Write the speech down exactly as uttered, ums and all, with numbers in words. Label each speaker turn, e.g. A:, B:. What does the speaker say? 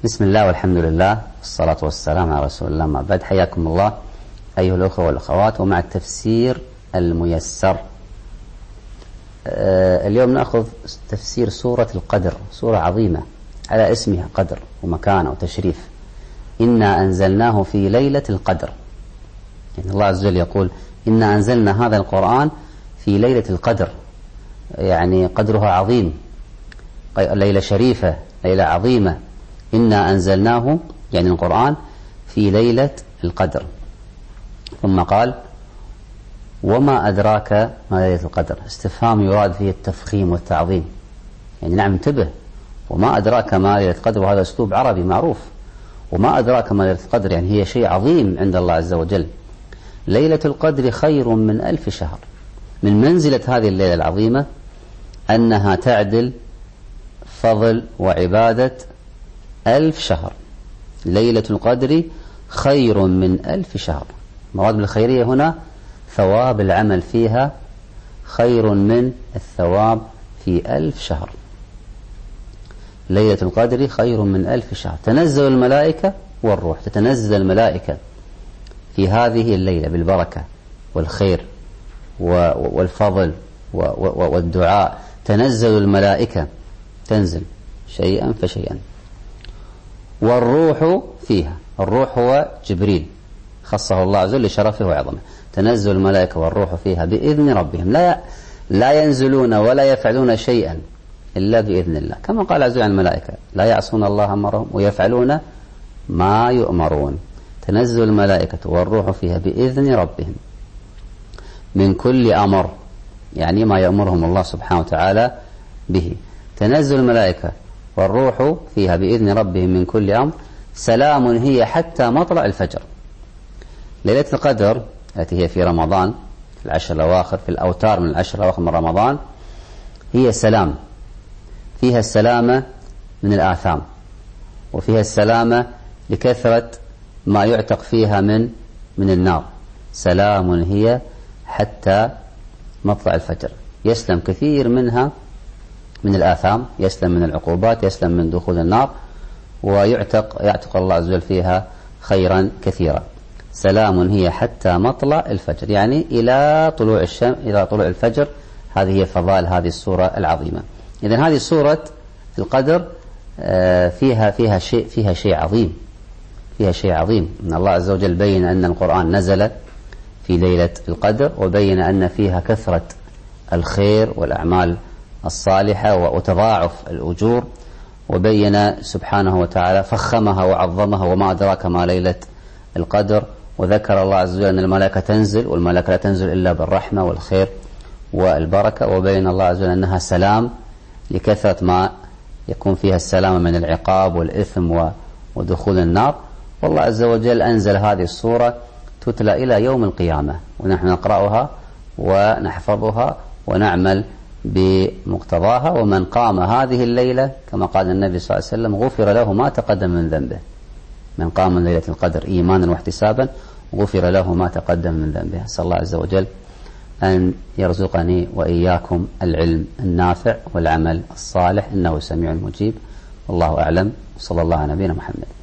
A: بسم الله والحمد لله والصلاة والسلام على رسول الله، ما بعد. حياكم الله أيها الأخوة والأخوات، ومع التفسير الميسر. آه اليوم نأخذ تفسير سورة القدر، سورة عظيمة على اسمها قدر ومكانة وتشريف. إنا أنزلناه في ليلة القدر، يعني الله عز وجل يقول إنا أنزلنا هذا القرآن في ليلة القدر، يعني قدرها عظيم، ليلة شريفة، ليلة عظيمة. إنا أنزلناه يعني القرآن في ليلة القدر. ثم قال وما أدراك ما ليلة القدر، استفهام يراد فيه التفخيم والتعظيم، يعني نعم انتبه. وما أدراك ما ليلة القدر، وهذا أسلوب عربي معروف. وما أدراك ما ليلة القدر يعني هي شيء عظيم عند الله عز وجل. ليلة القدر خير من ألف شهر. من منزلة هذه الليلة العظيمة أنها تعدل فضل وعبادة ألف شهر. ليلة القدر خير من ألف شهر. مراد بالخيرية هنا ثواب العمل فيها خير من الثواب في ألف شهر. ليلة القدر خير من ألف شهر. تنزل الملائكة والروح، تتنزل الملائكة في هذه الليلة بالبركة والخير والفضل والدعاء. تنزل الملائكة، تنزل شيئا فشيئا. والروح فيها، الروح هو جبريل، خصه الله عز وجل لشرفه وعظمه. تنزل الملائكة والروح فيها بإذن ربهم، لا لا ينزلون ولا يفعلون شيئا إلا بإذن الله، كما قال عز وجل عن الملائكة لا يعصون الله أمرهم ويفعلون ما يؤمرون. تنزل الملائكة والروح فيها بإذن ربهم من كل أمر، يعني ما يأمرهم الله سبحانه وتعالى به. تنزل الملائكة والروح فيها بإذن ربهم من كل أمر، سلام هي حتى مطلع الفجر. ليلة القدر التي هي في رمضان، في العشر الأواخر، في الأوتار من العشر الأواخر من رمضان، هي سلام، فيها السلامة من الآثام، وفيها السلامة لكثرة ما يعتق فيها من من النار. سلام هي حتى مطلع الفجر، يسلم كثير منها من الآثام، يسلم من العقوبات، يسلم من دخول النار، ويعتق يعتق الله عز وجل فيها خيرا كثيرا. سلام هي حتى مطلع الفجر، يعني إلى طلوع الشمس، إلى طلوع الفجر. هذه هي فضائل هذه السورة العظيمة. إذن هذه سورة القدر فيها فيها شيء فيها شيء عظيم، فيها شيء عظيم. إن الله عز وجل بين أن القرآن نزل في ليلة القدر، وبين أن فيها كثرة الخير والأعمال الصالحة وتضاعف الأجور، وبين سبحانه وتعالى فخمها وعظمها. وما أدراك ما ليلة القدر. وذكر الله عز وجل أن الملائكة تنزل، والملائكة لا تنزل إلا بالرحمة والخير والبركة. وبين الله عز وجل أنها سلام لكثرة ما يكون فيها السلامة من العقاب والإثم ودخول النار. والله عز وجل أنزل هذه السورة تتلى إلى يوم القيامة، ونحن نقرأها ونحفظها ونعمل بمقتضاها. ومن قام هذه الليلة كما قال النبي صلى الله عليه وسلم غفر له ما تقدم من ذنبه. من قام من ليلة القدر إيمانا واحتسابا غفر له ما تقدم من ذنبه. أسأل الله عز وجل أن يرزقني وإياكم العلم النافع والعمل الصالح، إنه سميع مجيب. والله أعلم، صلى الله على نبينا محمد.